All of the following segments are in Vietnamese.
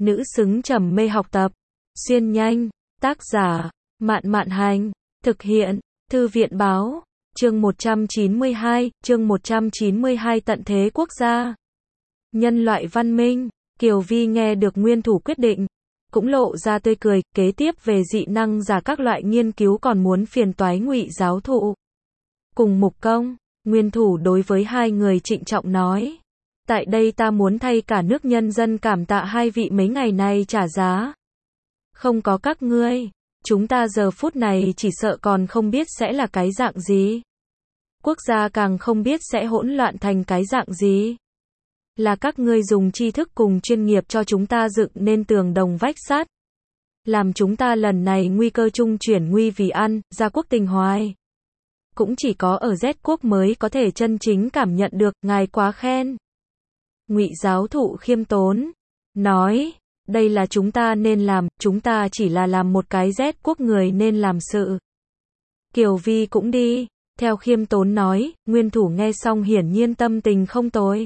Nữ xứng trầm mê học tập. Xuyên nhanh. Tác giả, Mạn Mạn Hành. Thực hiện, Thư viện Báo. Chương 192, chương 192 Tận thế quốc gia. Nhân loại văn minh. Kiều Vi nghe được nguyên thủ quyết định, cũng lộ ra tươi cười. Kế tiếp về dị năng giả các loại nghiên cứu còn muốn phiền toái Ngụy giáo thụ cùng Mục Công. Nguyên thủ đối với hai người trịnh trọng nói, tại đây ta muốn thay cả nước nhân dân cảm tạ hai vị mấy ngày nay trả giá. Không có các ngươi, chúng ta giờ phút này chỉ sợ còn không biết sẽ là cái dạng gì. Quốc gia càng không biết sẽ hỗn loạn thành cái dạng gì. Là các ngươi dùng tri thức cùng chuyên nghiệp cho chúng ta dựng nên tường đồng vách sắt, làm chúng ta lần này nguy cơ trung chuyển nguy vì an, gia quốc tình hoài. Cũng chỉ có ở Z quốc mới có thể chân chính cảm nhận được, ngài quá khen. Ngụy giáo thụ khiêm tốn, nói, đây là chúng ta nên làm, chúng ta chỉ là làm một cái Z quốc người nên làm sự. Kiều Vi cũng đi, theo khiêm tốn nói. Nguyên thủ nghe xong hiển nhiên tâm tình không tồi.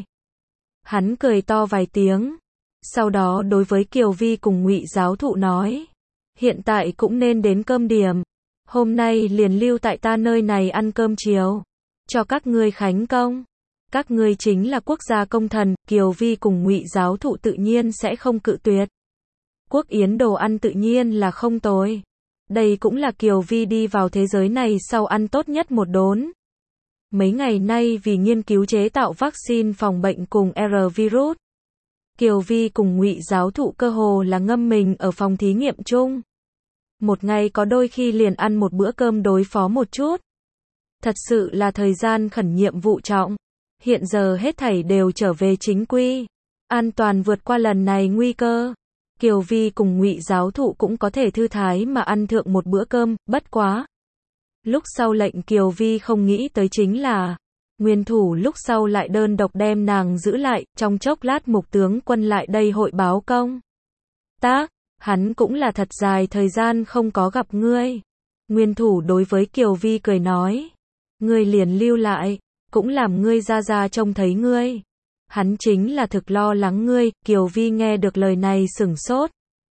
Hắn cười to vài tiếng, sau đó đối với Kiều Vi cùng Ngụy giáo thụ nói, hiện tại cũng nên đến cơm điểm. Hôm nay liền lưu tại ta nơi này ăn cơm chiều, cho các ngươi khánh công. Các ngươi chính là quốc gia công thần. Kiều Vi cùng Ngụy giáo thụ tự nhiên sẽ không cự tuyệt. Quốc yến đồ ăn tự nhiên là không tồi. Đây cũng là Kiều Vi đi vào thế giới này sau ăn tốt nhất một đốn. Mấy ngày nay vì nghiên cứu chế tạo vaccine phòng bệnh cùng R-virus, Kiều Vi cùng Ngụy giáo thụ cơ hồ là ngâm mình ở phòng thí nghiệm chung. Một ngày có đôi khi liền ăn một bữa cơm đối phó một chút. Thật sự là thời gian khẩn nhiệm vụ trọng. Hiện giờ hết thảy đều trở về chính quy, an toàn vượt qua lần này nguy cơ. Kiều Vi cùng Ngụy giáo thụ cũng có thể thư thái mà ăn thượng một bữa cơm, bất quá. Lúc sau lệnh Kiều Vi không nghĩ tới chính là, nguyên thủ lúc sau lại đơn độc đem nàng giữ lại. Trong chốc lát Mục tướng quân lại đây hội báo công tác, hắn cũng là thật dài thời gian không có gặp ngươi. Nguyên thủ đối với Kiều Vi cười nói, ngươi liền lưu lại, cũng làm ngươi ra ra trông thấy ngươi. Hắn chính là thực lo lắng ngươi. Kiều Vi nghe được lời này sửng sốt.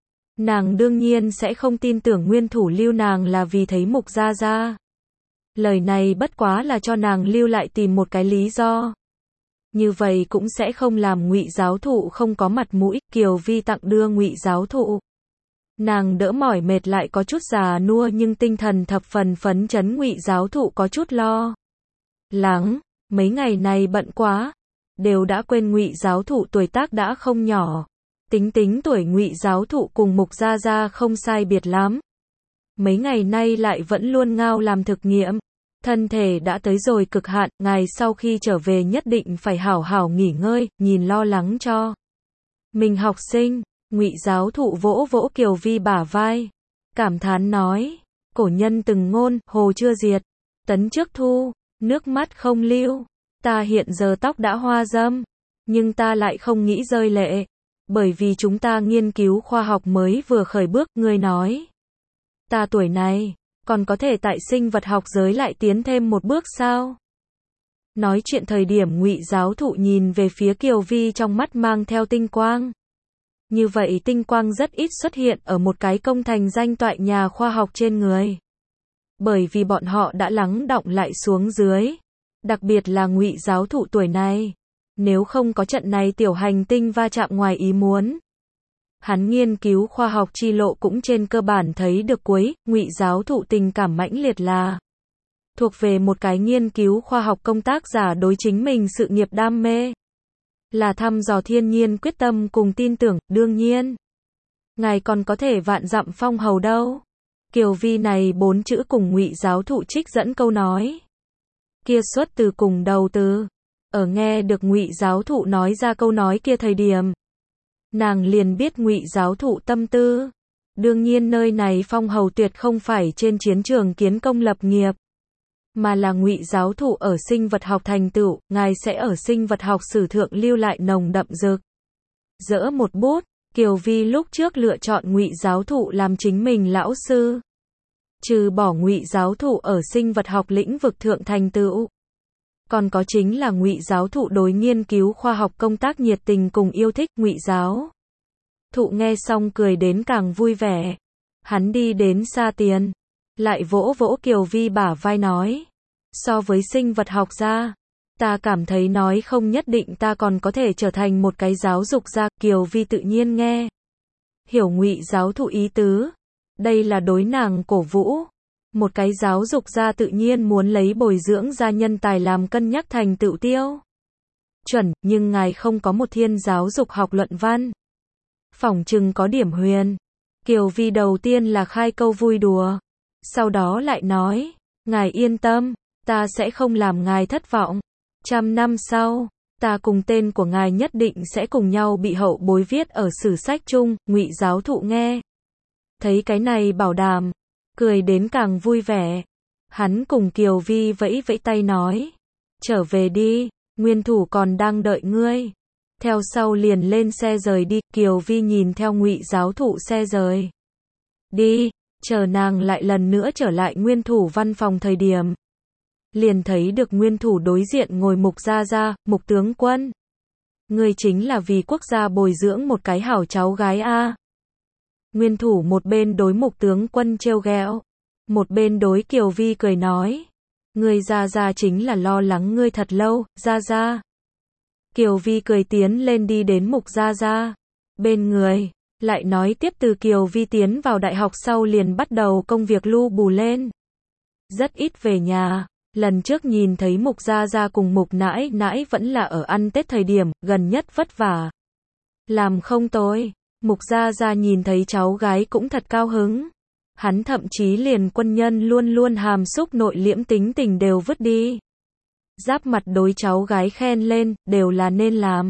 Nàng đương nhiên sẽ không tin tưởng nguyên thủ lưu nàng là vì thấy Mục gia gia. Lời này bất quá là cho nàng lưu lại tìm một cái lý do. Như vậy cũng sẽ không làm Ngụy giáo thụ không có mặt mũi. Kiều Vi tặng đưa Ngụy giáo thụ. Nàng đỡ mỏi mệt lại có chút già nua nhưng tinh thần thập phần phấn chấn. Ngụy giáo thụ có chút lo lắng, mấy ngày này bận quá, đều đã quên Ngụy giáo thụ tuổi tác đã không nhỏ. Tính tuổi Ngụy giáo thụ cùng Mục gia gia không sai biệt lắm. Mấy ngày nay lại vẫn luôn ngao làm thực nghiệm, thân thể đã tới rồi cực hạn. Ngài sau khi trở về nhất định phải hảo hảo nghỉ ngơi, nhìn lo lắng cho mình học sinh. Ngụy giáo thụ vỗ vỗ Kiều Vi bả vai, cảm thán nói, cổ nhân từng ngôn, hồ chưa diệt, tấn trước thu, nước mắt không lưu. Ta hiện giờ tóc đã hoa râm, nhưng ta lại không nghĩ rơi lệ, bởi vì chúng ta nghiên cứu khoa học mới vừa khởi bước. Ngươi nói, ta tuổi này, còn có thể tại sinh vật học giới lại tiến thêm một bước sao? Nói chuyện thời điểm Ngụy giáo thụ nhìn về phía Kiều Vi trong mắt mang theo tinh quang. Như vậy tinh quang rất ít xuất hiện ở một cái công thành danh toại nhà khoa học trên người. Bởi vì bọn họ đã lắng đọng lại xuống dưới. Đặc biệt là Ngụy giáo thụ tuổi này. Nếu không có trận này tiểu hành tinh va chạm ngoài ý muốn, hắn nghiên cứu khoa học chi lộ cũng trên cơ bản thấy được cuối. Ngụy giáo thụ tình cảm mãnh liệt là thuộc về một cái nghiên cứu khoa học công tác giả đối chính mình sự nghiệp đam mê, là thăm dò thiên nhiên quyết tâm cùng tin tưởng. Đương nhiên, ngài còn có thể vạn dặm phong hầu đâu. Kiều Vi này 4 chữ cùng Ngụy giáo thụ trích dẫn câu nói kia xuất từ cùng đầu từ. Ở nghe được Ngụy giáo thụ nói ra câu nói kia thời điểm, nàng liền biết Ngụy giáo thụ tâm tư. Đương nhiên nơi này phong hầu tuyệt không phải trên chiến trường kiến công lập nghiệp, mà là Ngụy giáo thụ ở sinh vật học thành tựu. Ngài sẽ ở sinh vật học sử thượng lưu lại nồng đậm rực rỡ một bút. Kiều Vi lúc trước lựa chọn Ngụy giáo thụ làm chính mình lão sư, trừ bỏ Ngụy giáo thụ ở sinh vật học lĩnh vực thượng thành tựu, còn có chính là Ngụy giáo thụ đối nghiên cứu khoa học công tác nhiệt tình cùng yêu thích. Ngụy giáo Thụ nghe xong cười đến càng vui vẻ. Hắn đi đến xa tiền, lại vỗ vỗ Kiều Vi bả vai nói. So với sinh vật học ra, ta cảm thấy nói không nhất định ta còn có thể trở thành một cái giáo dục gia. Kiều Vi tự nhiên nghe hiểu Ngụy giáo thụ ý tứ. Đây là đối nàng cổ vũ. Một cái giáo dục gia tự nhiên muốn lấy bồi dưỡng gia nhân tài làm cân nhắc thành tựu tiêu chuẩn, nhưng ngài không có một thiên giáo dục học luận văn. Phỏng chừng có điểm huyền. Kiều Vi đầu tiên là khai câu vui đùa, sau đó lại nói, ngài yên tâm, ta sẽ không làm ngài thất vọng. 100 năm sau, ta cùng tên của ngài nhất định sẽ cùng nhau bị hậu bối viết ở sử sách chung. Ngụy giáo thụ nghe thấy cái này bảo đảm, cười đến càng vui vẻ. Hắn cùng Kiều Vi vẫy vẫy tay nói, trở về đi, nguyên thủ còn đang đợi ngươi. Theo sau liền lên xe rời đi. Kiều Vi nhìn theo Ngụy giáo thụ xe rời đi, chờ nàng lại lần nữa trở lại nguyên thủ văn phòng thời điểm, liền thấy được nguyên thủ đối diện ngồi Mục Gia Gia. Mục tướng quân, ngươi chính là vì quốc gia bồi dưỡng một cái hảo cháu gái a. Nguyên thủ một bên đối Mục tướng quân trêu ghẹo, một bên đối Kiều Vi cười nói, ngươi Gia Gia chính là lo lắng ngươi thật lâu, Gia Gia. Kiều Vi cười tiến lên đi đến Mục Gia Gia bên người, lại nói tiếp từ Kiều Vi tiến vào đại học sau liền bắt đầu công việc lu bù lên. Rất ít về nhà, lần trước nhìn thấy Mục Gia Gia cùng Mục nãi nãi vẫn là ở ăn Tết thời điểm, gần nhất vất vả. Làm không tồi, Mục Gia Gia nhìn thấy cháu gái cũng thật cao hứng. Hắn thậm chí liền quân nhân luôn luôn hàm xúc nội liễm tính tình đều vứt đi. Giáp mặt đối cháu gái khen lên, đều là nên làm.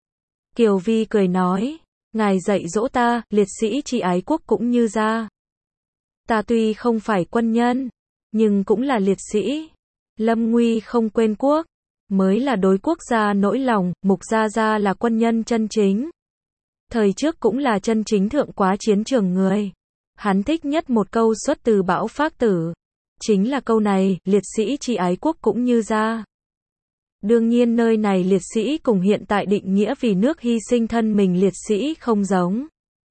Kiều Vi cười nói, ngài dạy dỗ ta, liệt sĩ chi ái quốc cũng như ra. Ta tuy không phải quân nhân, nhưng cũng là liệt sĩ. Lâm nguy không quên quốc, mới là đối quốc gia nỗi lòng. Mục Gia Gia là quân nhân chân chính. Thời trước cũng là chân chính thượng quá chiến trường người. Hắn thích nhất một câu xuất từ Bão Phác Tử. Chính là câu này, liệt sĩ chi ái quốc cũng như ra. Đương nhiên nơi này liệt sĩ cùng hiện tại định nghĩa vì nước hy sinh thân mình liệt sĩ không giống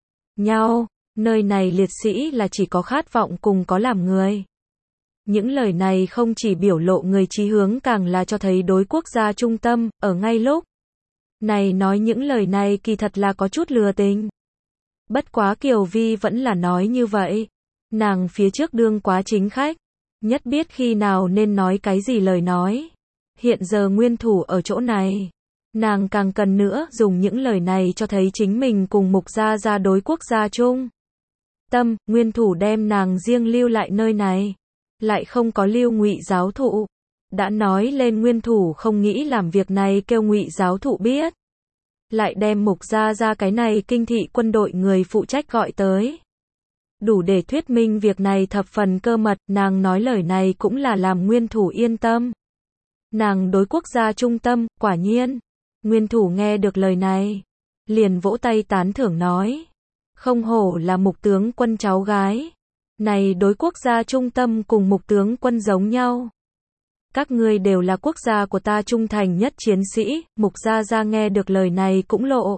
nhau. Nơi này liệt sĩ là chỉ có khát vọng cùng có làm người. Những lời này không chỉ biểu lộ người chí hướng, càng là cho thấy đối quốc gia trung tâm. Ở ngay lúc này nói những lời này kỳ thật là có chút lừa tình. Bất quá Kiều Vi vẫn là nói như vậy. Nàng phía trước đương quá chính khách, nhất biết khi nào nên nói cái gì lời nói. Hiện giờ nguyên thủ ở chỗ này, nàng càng cần nữa dùng những lời này cho thấy chính mình cùng Mục Gia Gia đối quốc gia chung tâm. Nguyên thủ đem nàng riêng lưu lại nơi này, lại không có lưu Ngụy giáo thụ. Đã nói lên nguyên thủ không nghĩ làm việc này kêu Ngụy giáo thụ biết, lại đem Mục Gia Gia cái này kinh thị quân đội người phụ trách gọi tới. Đủ để thuyết minh việc này thập phần cơ mật. Nàng nói lời này cũng là làm nguyên thủ yên tâm. Nàng đối quốc gia trung tâm. Quả nhiên, nguyên thủ nghe được lời này, liền vỗ tay tán thưởng nói, không hổ là Mục tướng quân cháu gái, này đối quốc gia trung tâm cùng Mục tướng quân giống nhau. Các ngươi đều là quốc gia của ta trung thành nhất chiến sĩ. Mục Gia Gia nghe được lời này cũng lộ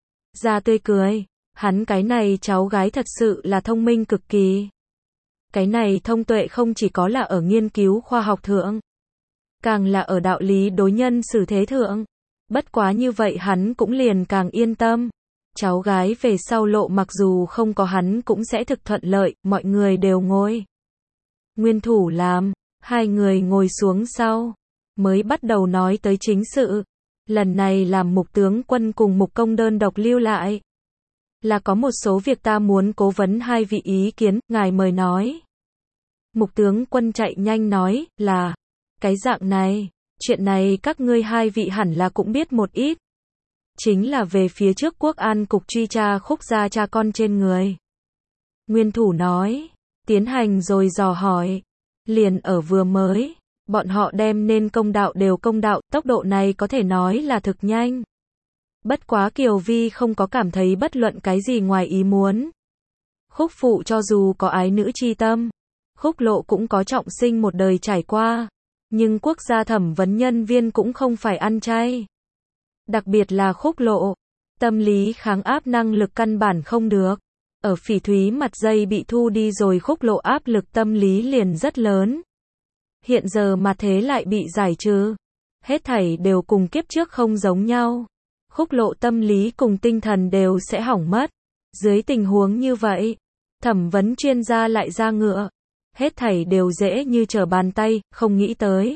ra tươi cười. Hắn cái này cháu gái thật sự là thông minh cực kỳ. Cái này thông tuệ không chỉ có là ở nghiên cứu khoa học thượng, càng là ở đạo lý đối nhân xử thế thượng. Bất quá như vậy hắn cũng liền càng yên tâm. Cháu gái về sau lộ mặc dù không có hắn cũng sẽ thực thuận lợi. Mọi người đều ngồi nguyên thủ làm. Hai người ngồi xuống sau, mới bắt đầu nói tới chính sự. Lần này làm Mục tướng quân cùng Mục công đơn độc lưu lại, là có một số việc ta muốn cố vấn hai vị ý kiến. Ngài mời nói. Mục tướng quân chạy nhanh nói, là cái dạng này, chuyện này các ngươi hai vị hẳn là cũng biết một ít. Chính là về phía trước quốc an cục truy tra Khúc gia cha con trên người. Nguyên thủ nói, tiến hành rồi dò hỏi. Liền ở vừa mới, bọn họ đem nên công đạo đều công đạo. Tốc độ này có thể nói là thực nhanh. Bất quá Kiều Vi không có cảm thấy bất luận cái gì ngoài ý muốn. Khúc phụ cho dù có ái nữ chi tâm, Khúc lộ cũng có trọng sinh một đời trải qua. Nhưng quốc gia thẩm vấn nhân viên cũng không phải ăn chay. Đặc biệt là Khúc lộ, Tâm lý kháng áp năng lực căn bản không được. Ở phỉ thúy mặt dây bị thu đi rồi khúc lộ áp lực tâm lý liền rất lớn. Hiện giờ mà thế lại bị giải trừ. Hết thảy đều cùng kiếp trước không giống nhau. Khúc lộ tâm lý cùng tinh thần đều sẽ hỏng mất. Dưới tình huống như vậy, thẩm vấn chuyên gia lại ra ngựa. Hết thảy đều dễ như trở bàn tay, không nghĩ tới.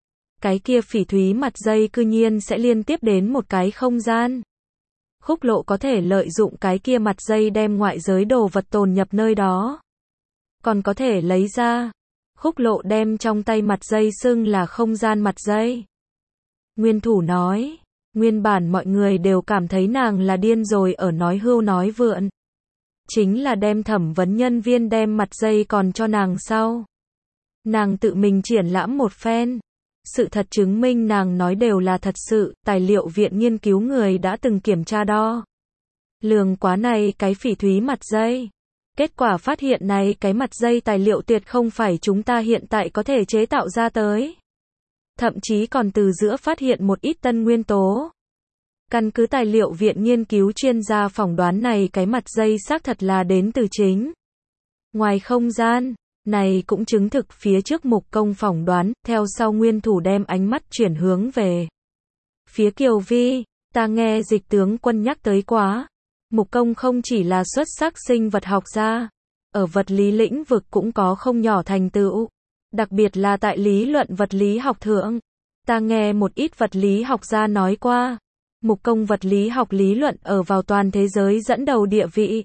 Cái kia phỉ thúy mặt dây cư nhiên sẽ liên tiếp đến một cái không gian. Khúc lộ có thể lợi dụng cái kia mặt dây đem ngoại giới đồ vật tồn nhập nơi đó. Còn có thể lấy ra. Khúc lộ đem trong tay mặt dây xưng là không gian mặt dây. Nguyên thủ nói. Nguyên bản mọi người đều cảm thấy nàng là điên rồi ở nói hưu nói vượn. Chính là đem thẩm vấn nhân viên đem mặt dây còn cho nàng sau. Nàng tự mình triển lãm một phen. Sự thật chứng minh nàng nói đều là thật sự, tài liệu viện nghiên cứu người đã từng kiểm tra đo. Lường quá này cái phỉ thúy mặt dây. Kết quả phát hiện này cái mặt dây tài liệu tuyệt không phải chúng ta hiện tại có thể chế tạo ra tới. Thậm chí còn từ giữa phát hiện một ít tân nguyên tố. Căn cứ tài liệu viện nghiên cứu chuyên gia phỏng đoán này cái mặt dây xác thật là đến từ chính ngoài không gian. Này cũng chứng thực phía trước Mục Công phỏng đoán, theo sau Nguyên thủ đem ánh mắt chuyển hướng về phía Kiều Vi. Ta nghe Dịch tướng quân nhắc tới quá. Mục Công không chỉ là xuất sắc sinh vật học gia, ở vật lý lĩnh vực cũng có không nhỏ thành tựu, đặc biệt là tại lý luận vật lý học thượng. Ta nghe một ít vật lý học gia nói qua, Mục Công vật lý học lý luận ở vào toàn thế giới dẫn đầu địa vị.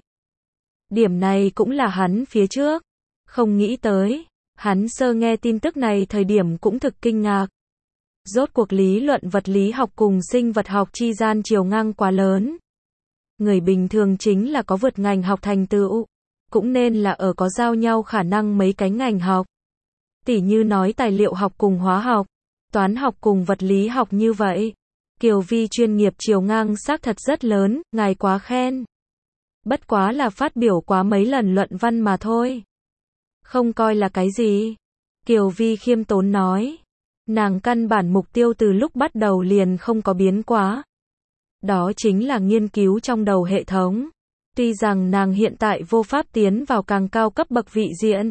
Điểm này cũng là hắn phía trước không nghĩ tới. Hắn sơ nghe tin tức này thời điểm cũng thực kinh ngạc. Rốt cuộc lý luận vật lý học cùng sinh vật học chi gian chiều ngang quá lớn. Người bình thường chính là có vượt ngành học thành tựu, cũng nên là ở có giao nhau khả năng mấy cái ngành học. Tỉ như nói tài liệu học cùng hóa học, toán học cùng vật lý học như vậy. Kiều Vi chuyên nghiệp chiều ngang xác thật rất lớn, ngài quá khen. Bất quá là phát biểu quá mấy lần luận văn mà thôi. Không coi là cái gì. Kiều Vi khiêm tốn nói. Nàng căn bản mục tiêu từ lúc bắt đầu liền không có biến quá. Đó chính là nghiên cứu trong đầu hệ thống. Tuy rằng nàng hiện tại vô pháp tiến vào càng cao cấp bậc vị diện.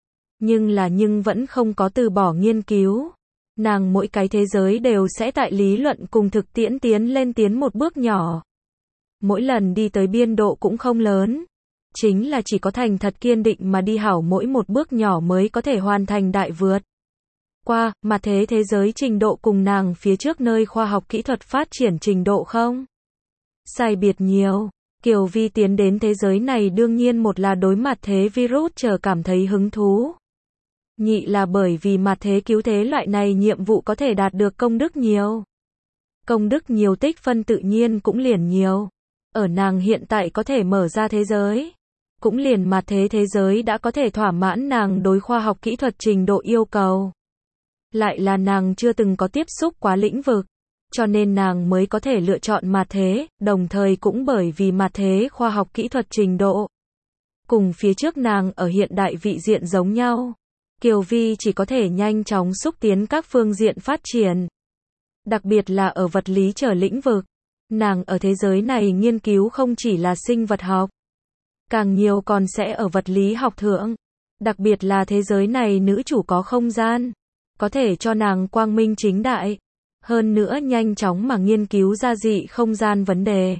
Nhưng vẫn không có từ bỏ nghiên cứu. Nàng mỗi cái thế giới đều sẽ tại lý luận cùng thực tiễn tiến một bước nhỏ. Mỗi lần đi tới biên độ cũng không lớn. Chính là chỉ có thành thật kiên định mà đi hảo mỗi một bước nhỏ mới có thể hoàn thành đại vượt. Qua, mà thế giới trình độ cùng nàng phía trước nơi khoa học kỹ thuật phát triển trình độ không? Sai biệt nhiều. Kiều Vi tiến đến thế giới này đương nhiên một là đối mặt thế virus chờ cảm thấy hứng thú. Nhị là bởi vì mặt thế cứu thế loại này nhiệm vụ có thể đạt được công đức nhiều. Công đức nhiều tích phân tự nhiên cũng liền nhiều. Ở nàng hiện tại có thể mở ra thế giới. Cũng liền mặt thế giới đã có thể thỏa mãn nàng đối khoa học kỹ thuật trình độ yêu cầu. Lại là nàng chưa từng có tiếp xúc quá lĩnh vực. Cho nên nàng mới có thể lựa chọn mặt thế, đồng thời cũng bởi vì mặt thế khoa học kỹ thuật trình độ. Cùng phía trước nàng ở hiện đại vị diện giống nhau. Kiều Vi chỉ có thể nhanh chóng xúc tiến các phương diện phát triển. Đặc biệt là ở vật lý trở lĩnh vực. Nàng ở thế giới này nghiên cứu không chỉ là sinh vật học. Càng nhiều còn sẽ ở vật lý học thượng. Đặc biệt là thế giới này nữ chủ có không gian. Có thể cho nàng quang minh chính đại. Hơn nữa nhanh chóng mà nghiên cứu ra dị không gian vấn đề.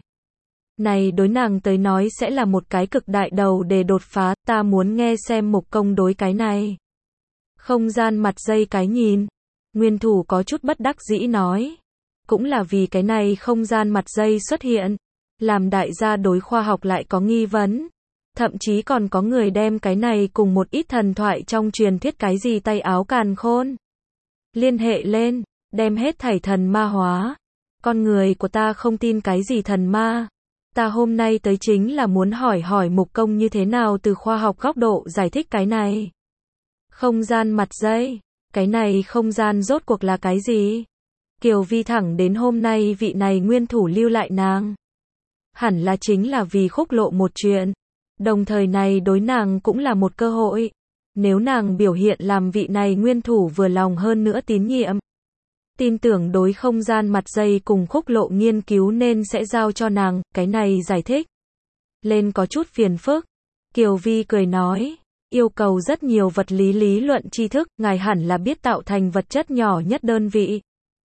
Này đối nàng tới nói sẽ là một cái cực đại đầu để đột phá. Ta muốn nghe xem Mục Công đối cái này. Không gian mặt dây cái nhìn. Nguyên thủ có chút bất đắc dĩ nói. Cũng là vì cái này không gian mặt dây xuất hiện. Làm đại gia đối khoa học lại có nghi vấn. Thậm chí còn có người đem cái này cùng một ít thần thoại trong truyền thuyết cái gì tay áo càn khôn. Liên hệ lên, đem hết thảy thần ma hóa. Con người của ta không tin cái gì thần ma. Ta hôm nay tới chính là muốn hỏi Mục Công như thế nào từ khoa học góc độ giải thích cái này. Không gian mặt dây, cái này không gian rốt cuộc là cái gì? Kiều Vi thẳng đến hôm nay vị này nguyên thủ lưu lại nàng. Hẳn là chính là vì khúc lộ một chuyện. Đồng thời này đối nàng cũng là một cơ hội. Nếu nàng biểu hiện làm vị này nguyên thủ vừa lòng hơn nữa tín nhiệm. Tin tưởng đối không gian mặt dây cùng khúc lộ nghiên cứu nên sẽ giao cho nàng, cái này giải thích lên có chút phiền phức. Kiều Vi cười nói, yêu cầu rất nhiều vật lý lý luận tri thức, ngài hẳn là biết tạo thành vật chất nhỏ nhất đơn vị.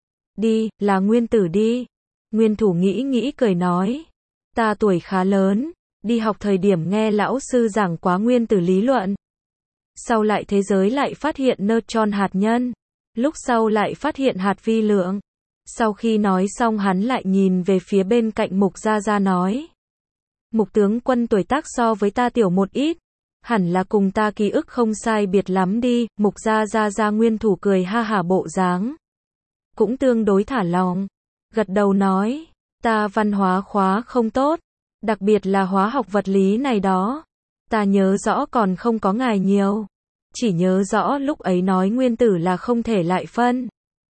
Đi, là nguyên tử đi. Nguyên thủ nghĩ nghĩ cười nói, ta tuổi khá lớn, đi học thời điểm nghe lão sư giảng quá nguyên tử lý luận. Sau lại thế giới lại phát hiện neutron hạt nhân. Lúc sau lại phát hiện hạt vi lượng. Sau khi nói xong hắn lại nhìn về phía bên cạnh Mục Gia Gia nói. Mục tướng quân tuổi tác so với ta tiểu một ít. Hẳn là cùng ta ký ức không sai biệt lắm đi. Mục Gia Gia Gia Nguyên thủ cười ha hả bộ dáng. Cũng tương đối thả lòng. Gật đầu nói. Ta văn hóa khóa không tốt. Đặc biệt là hóa học vật lý này đó. Ta nhớ rõ còn không có ngài nhiều. Chỉ nhớ rõ lúc ấy nói nguyên tử là không thể lại phân.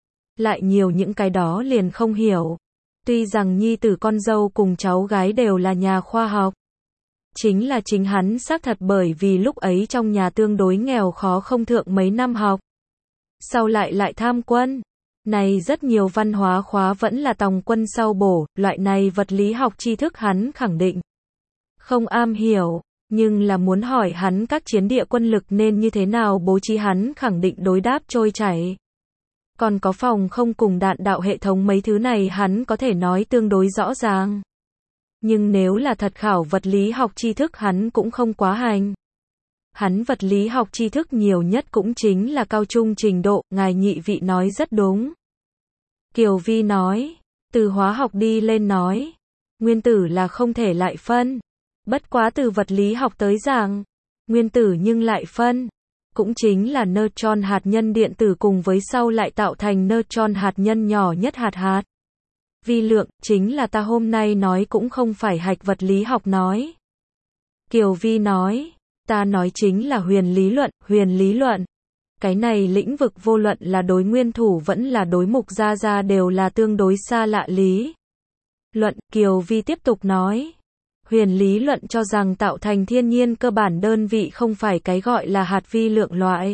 Lại nhiều những cái đó liền không hiểu. Tuy rằng nhi tử con dâu cùng cháu gái đều là nhà khoa học. Chính là chính hắn xác thật bởi vì lúc ấy trong nhà tương đối nghèo khó không thượng mấy năm học. Sau lại tham quân. Này rất nhiều văn hóa khóa vẫn là tòng quân sau bổ, loại này vật lý học tri thức hắn khẳng định không am hiểu. Nhưng là muốn hỏi hắn các chiến địa quân lực nên như thế nào bố trí hắn khẳng định đối đáp trôi chảy. Còn có phòng không cùng đạn đạo hệ thống mấy thứ này hắn có thể nói tương đối rõ ràng. Nhưng nếu là thật khảo vật lý học tri thức hắn cũng không quá hành. Hắn vật lý học tri thức nhiều nhất cũng chính là cao trung trình độ, ngài nhị vị nói rất đúng. Kiều Vi nói, từ hóa học đi lên nói, nguyên tử là không thể lại phân. Bất quá từ vật lý học tới giảng, nguyên tử nhưng lại phân, cũng chính là neutron hạt nhân điện tử cùng với sau lại tạo thành neutron hạt nhân nhỏ nhất hạt. Vi lượng, chính là ta hôm nay nói cũng không phải hạch vật lý học nói. Kiều Vi nói, ta nói chính là huyền lý luận. Cái này lĩnh vực vô luận là đối nguyên thủ vẫn là đối Mục Gia Gia đều là tương đối xa lạ lý luận. Kiều Vi tiếp tục nói. Huyền lý luận cho rằng tạo thành thiên nhiên cơ bản đơn vị không phải cái gọi là hạt vi lượng loại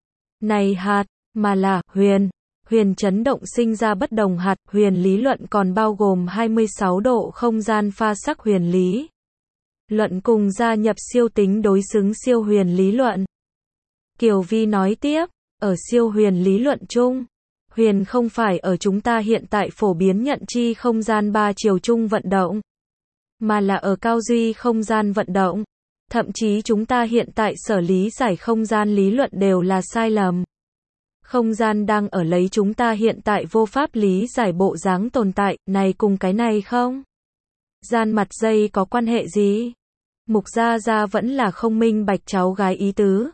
này hạt, mà là huyền chấn động sinh ra bất đồng hạt. Huyền lý luận còn bao gồm 26 độ không gian pha sắc huyền lý luận cùng gia nhập siêu tính đối xứng siêu huyền lý luận. Kiều Vi nói tiếp, ở siêu huyền lý luận chung, huyền không phải ở chúng ta hiện tại phổ biến nhận chi không gian ba chiều chung vận động, mà là ở cao duy không gian vận động. Thậm chí chúng ta hiện tại sở lý giải không gian lý luận đều là sai lầm. Không gian đang ở lấy chúng ta hiện tại vô pháp lý giải bộ dáng tồn tại, này cùng cái này không? Gian mặt dây có quan hệ gì? Mục Gia Gia vẫn là không minh bạch cháu gái ý tứ.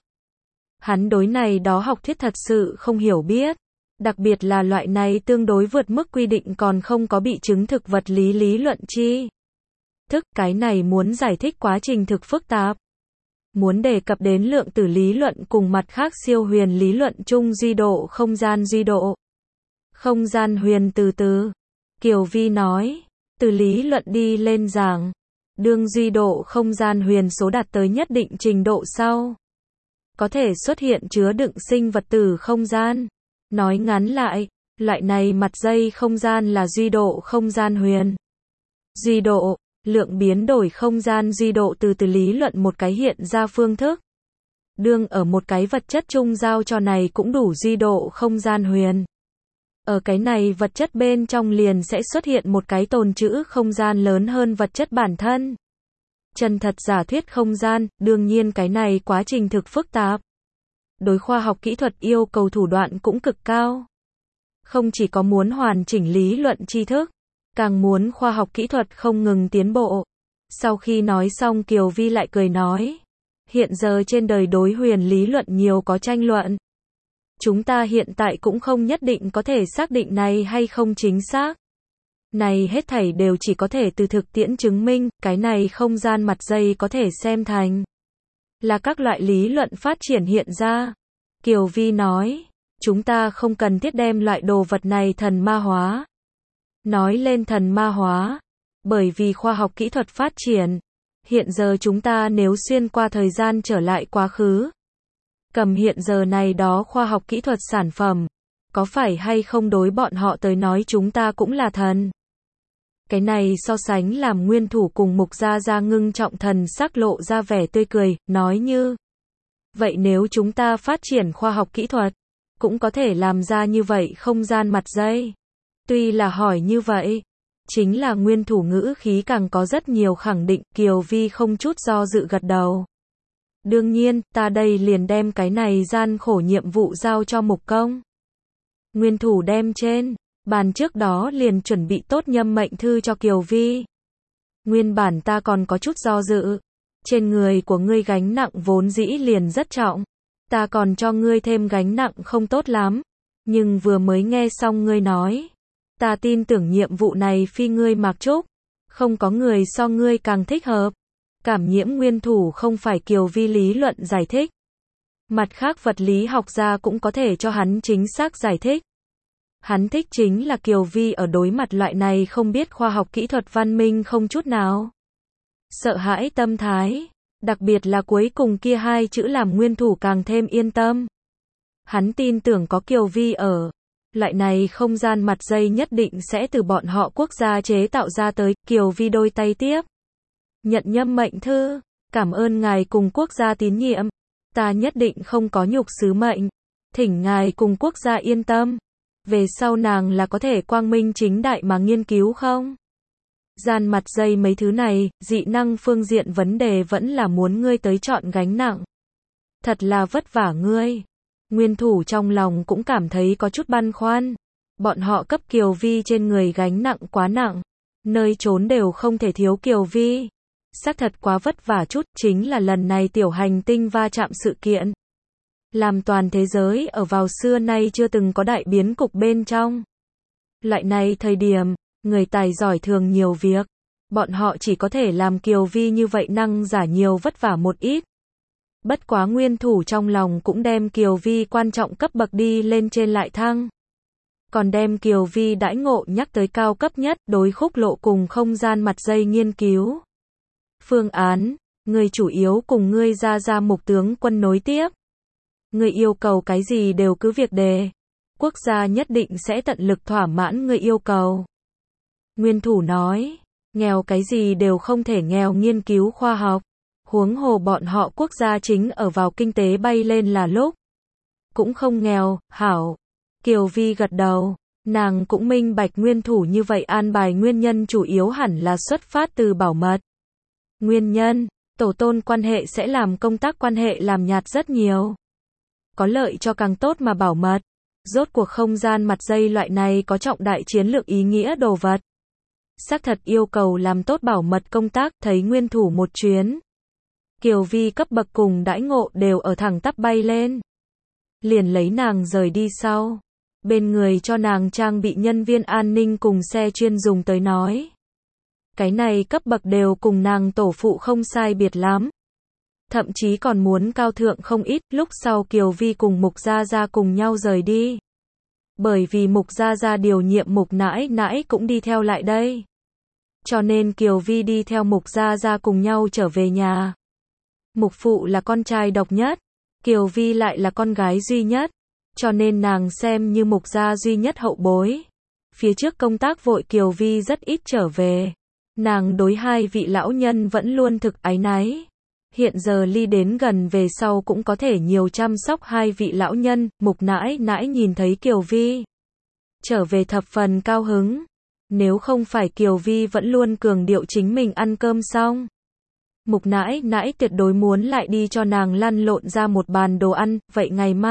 Hắn đối này đó học thuyết thật sự không hiểu biết. Đặc biệt là loại này tương đối vượt mức quy định còn không có bị chứng thực vật lý lý luận chi thức, cái này muốn giải thích quá trình thực phức tạp. Muốn đề cập đến lượng tử lý luận cùng mặt khác siêu huyền lý luận chung duy độ không gian duy độ. Không gian huyền từ. Kiều Vi nói, từ lý luận đi lên giảng, đương duy độ không gian huyền số đạt tới nhất định trình độ sau, có thể xuất hiện chứa đựng sinh vật tử không gian. Nói ngắn lại, loại này mặt dây không gian là duy độ không gian huyền. Duy độ, lượng biến đổi không gian duy độ từ lý luận một cái hiện ra phương thức. Đương ở một cái vật chất chung giao cho này cũng đủ duy độ không gian huyền. Ở cái này vật chất bên trong liền sẽ xuất hiện một cái tồn trữ không gian lớn hơn vật chất bản thân. Chân thật giả thuyết không gian, đương nhiên cái này quá trình thực phức tạp. Đối khoa học kỹ thuật yêu cầu thủ đoạn cũng cực cao. Không chỉ có muốn hoàn chỉnh lý luận tri thức, càng muốn khoa học kỹ thuật không ngừng tiến bộ. Sau khi nói xong Kiều Vi lại cười nói, hiện giờ trên đời đối huyền lý luận nhiều có tranh luận. Chúng ta hiện tại cũng không nhất định có thể xác định này hay không chính xác. Này hết thảy đều chỉ có thể từ thực tiễn chứng minh, cái này không gian mặt dây có thể xem thành là các loại lý luận phát triển hiện ra. Kiều Vi nói, chúng ta không cần thiết đem loại đồ vật này thần ma hóa. Nói lên thần ma hóa, bởi vì khoa học kỹ thuật phát triển, hiện giờ chúng ta nếu xuyên qua thời gian trở lại quá khứ, cầm hiện giờ này đó khoa học kỹ thuật sản phẩm, có phải hay không đối bọn họ tới nói chúng ta cũng là thần. Cái này so sánh làm nguyên thủ cùng Mục Gia Gia ngưng trọng thần sắc lộ ra vẻ tươi cười, nói như. Vậy nếu chúng ta phát triển khoa học kỹ thuật, cũng có thể làm ra như vậy không gian mặt dây. Tuy là hỏi như vậy, chính là nguyên thủ ngữ khí càng có rất nhiều khẳng định, Kiều Vi không chút do dự gật đầu. Đương nhiên, ta đây liền đem cái này gian khổ nhiệm vụ giao cho Mục Công. Nguyên thủ đem trên bàn trước đó liền chuẩn bị tốt nhâm mệnh thư cho Kiều Vi. Nguyên bản ta còn có chút do dự. Trên người của ngươi gánh nặng vốn dĩ liền rất trọng. Ta còn cho ngươi thêm gánh nặng không tốt lắm. Nhưng vừa mới nghe xong ngươi nói. Ta tin tưởng nhiệm vụ này phi ngươi mặc trúc. Không có người so ngươi càng thích hợp. Cảm nhiễm nguyên thủ không phải Kiều Vi lý luận giải thích. Mặt khác vật lý học gia cũng có thể cho hắn chính xác giải thích. Hắn thích chính là Kiều Vi ở đối mặt loại này không biết khoa học kỹ thuật văn minh không chút nào sợ hãi tâm thái, đặc biệt là cuối cùng kia hai chữ làm nguyên thủ càng thêm yên tâm. Hắn tin tưởng có Kiều Vi ở, loại này không gian mặt dây nhất định sẽ từ bọn họ quốc gia chế tạo ra tới. Kiều Vi đôi tay tiếp nhận nhâm mệnh thư, cảm ơn ngài cùng quốc gia tín nhiệm, ta nhất định không có nhục sứ mệnh, thỉnh ngài cùng quốc gia yên tâm. Về sau nàng là có thể quang minh chính đại mà nghiên cứu không? Gian mặt dây mấy thứ này, dị năng phương diện vấn đề vẫn là muốn ngươi tới chọn gánh nặng. Thật là vất vả ngươi. Nguyên thủ trong lòng cũng cảm thấy có chút băn khoăn. Bọn họ cấp Kiều Vi trên người gánh nặng quá nặng. Nơi trốn đều không thể thiếu Kiều Vi. Xác thật quá vất vả chút, chính là lần này tiểu hành tinh va chạm sự kiện. Làm toàn thế giới ở vào xưa nay chưa từng có đại biến cục bên trong. Loại này thời điểm, người tài giỏi thường nhiều việc. Bọn họ chỉ có thể làm Kiều Vi như vậy năng giả nhiều vất vả một ít. Bất quá nguyên thủ trong lòng cũng đem Kiều Vi quan trọng cấp bậc đi lên trên lại thăng. Còn đem Kiều Vi đãi ngộ nhắc tới cao cấp nhất, đối khúc lộ cùng không gian mặt dây nghiên cứu. Phương án, người chủ yếu cùng ngươi ra Mục tướng quân nối tiếp. Người yêu cầu cái gì đều cứ việc đề. Quốc gia nhất định sẽ tận lực thỏa mãn người yêu cầu. Nguyên thủ nói, nghèo cái gì đều không thể nghèo nghiên cứu khoa học. Huống hồ bọn họ quốc gia chính ở vào kinh tế bay lên là lúc. Cũng không nghèo, hảo. Kiều Vi gật đầu, nàng cũng minh bạch nguyên thủ như vậy an bài nguyên nhân chủ yếu hẳn là xuất phát từ bảo mật. Nguyên nhân, tổ tôn quan hệ sẽ làm công tác quan hệ làm nhạt rất nhiều. Có lợi cho càng tốt mà bảo mật. Rốt cuộc không gian mặt dây loại này có trọng đại chiến lược ý nghĩa đồ vật. Xác thật yêu cầu làm tốt bảo mật công tác, thấy nguyên thủ một chuyến. Kiều Vi cấp bậc cùng đãi ngộ đều ở thẳng tắp bay lên. Liền lấy nàng rời đi sau. Bên người cho nàng trang bị nhân viên an ninh cùng xe chuyên dùng tới nói. Cái này cấp bậc đều cùng nàng tổ phụ không sai biệt lắm. Thậm chí còn muốn cao thượng không ít. Lúc sau Kiều Vi cùng Mục Gia Gia cùng nhau rời đi. Bởi vì Mục Gia Gia điều nhiệm Mục nãi nãi cũng đi theo lại đây. Cho nên Kiều Vi đi theo Mục Gia Gia cùng nhau trở về nhà. Mục phụ là con trai độc nhất. Kiều Vi lại là con gái duy nhất. Cho nên nàng xem như Mục gia duy nhất hậu bối. Phía trước công tác vội Kiều Vi rất ít trở về. Nàng đối hai vị lão nhân vẫn luôn thực áy náy. Hiện giờ ly đến gần về sau cũng có thể nhiều chăm sóc hai vị lão nhân. Mục nãi nãi nhìn thấy Kiều Vi trở về thập phần cao hứng. Nếu không phải Kiều Vi vẫn luôn cường điệu chính mình ăn cơm xong. Mục nãi nãi tuyệt đối muốn lại đi cho nàng lăn lộn ra một bàn đồ ăn. Vậy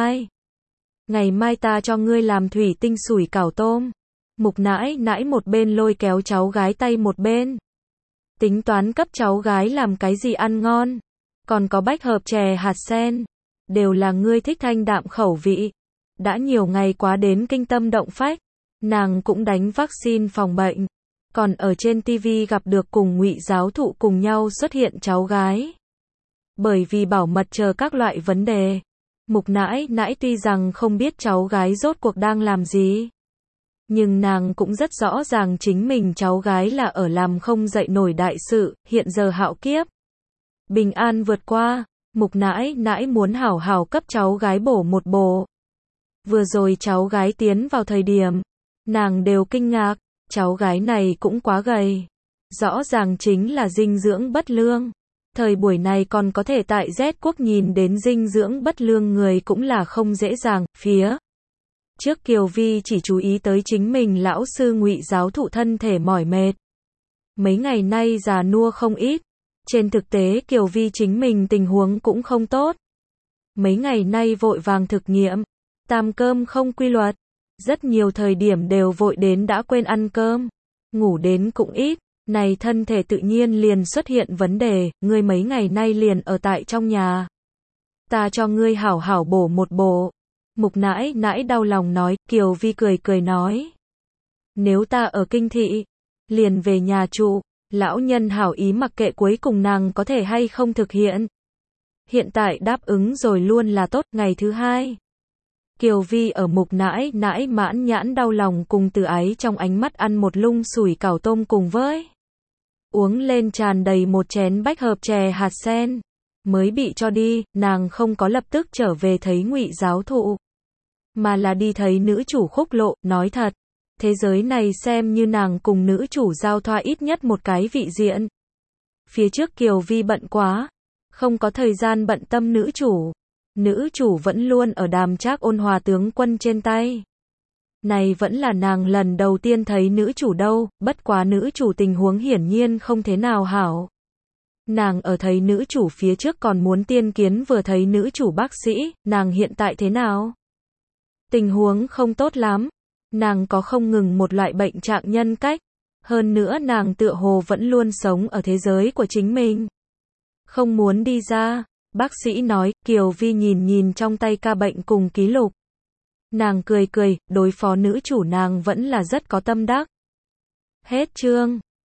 ngày mai ta cho ngươi làm thủy tinh sủi cảo tôm. Mục nãi nãi một bên lôi kéo cháu gái tay một bên. Tính toán cấp cháu gái làm cái gì ăn ngon. Còn có bách hợp chè hạt sen. Đều là ngươi thích thanh đạm khẩu vị. Đã nhiều ngày quá đến kinh tâm động phách. Nàng cũng đánh vaccine phòng bệnh. Còn ở trên TV gặp được cùng Ngụy giáo thụ cùng nhau xuất hiện cháu gái. Bởi vì bảo mật chờ các loại vấn đề. Mục nãi nãi tuy rằng không biết cháu gái rốt cuộc đang làm gì. Nhưng nàng cũng rất rõ ràng chính mình cháu gái là ở làm không dậy nổi đại sự, hiện giờ hạo kiếp. Bình an vượt qua, Mục nãi nãi muốn hảo hảo cấp cháu gái bổ một bổ. Vừa rồi cháu gái tiến vào thời điểm, nàng đều kinh ngạc, cháu gái này cũng quá gầy. Rõ ràng chính là dinh dưỡng bất lương. Thời buổi này còn có thể tại Z quốc nhìn đến dinh dưỡng bất lương người cũng là không dễ dàng. Phía trước Kiều Vi chỉ chú ý tới chính mình lão sư Ngụy giáo thụ thân thể mỏi mệt. Mấy ngày nay già nua không ít. Trên thực tế Kiều Vi chính mình tình huống cũng không tốt. Mấy ngày nay vội vàng thực nghiệm, tam cơm không quy luật. Rất nhiều thời điểm đều vội đến đã quên ăn cơm. Ngủ đến cũng ít. Này thân thể tự nhiên liền xuất hiện vấn đề, ngươi mấy ngày nay liền ở tại trong nhà. Ta cho ngươi hảo hảo bổ một bộ. Mục nãi nãi đau lòng nói, Kiều Vi cười cười nói. Nếu ta ở kinh thị, liền về nhà trụ, lão nhân hảo ý mặc kệ cuối cùng nàng có thể hay không thực hiện. Hiện tại đáp ứng rồi luôn là tốt. Ngày thứ hai, Kiều Vi ở mục nãi nãi mãn nhãn đau lòng cùng từ ái trong ánh mắt ăn một lung sủi cảo tôm cùng với uống lên tràn đầy một chén bách hợp chè hạt sen. Mới bị cho đi, nàng không có lập tức trở về thấy Ngụy giáo thụ, mà là đi thấy nữ chủ Khúc Lộ. Nói thật, thế giới này xem như nàng cùng nữ chủ giao thoa ít nhất một cái vị diện. Phía trước Kiều Vi bận quá, không có thời gian bận tâm nữ chủ. Nữ chủ vẫn luôn ở Đàm Trác ôn hòa tướng quân trên tay. Này vẫn là nàng lần đầu tiên thấy nữ chủ đâu, bất quá nữ chủ tình huống hiển nhiên không thế nào hảo. Nàng ở thấy nữ chủ phía trước còn muốn tiên kiến vừa thấy nữ chủ bác sĩ, nàng hiện tại thế nào? Tình huống không tốt lắm. Nàng có không ngừng một loại bệnh trạng nhân cách. Hơn nữa nàng tựa hồ vẫn luôn sống ở thế giới của chính mình. Không muốn đi ra. Bác sĩ nói. Kiều Vi nhìn nhìn trong tay ca bệnh cùng ký lục. Nàng cười cười, đối phó nữ chủ nàng vẫn là rất có tâm đắc. Hết chương.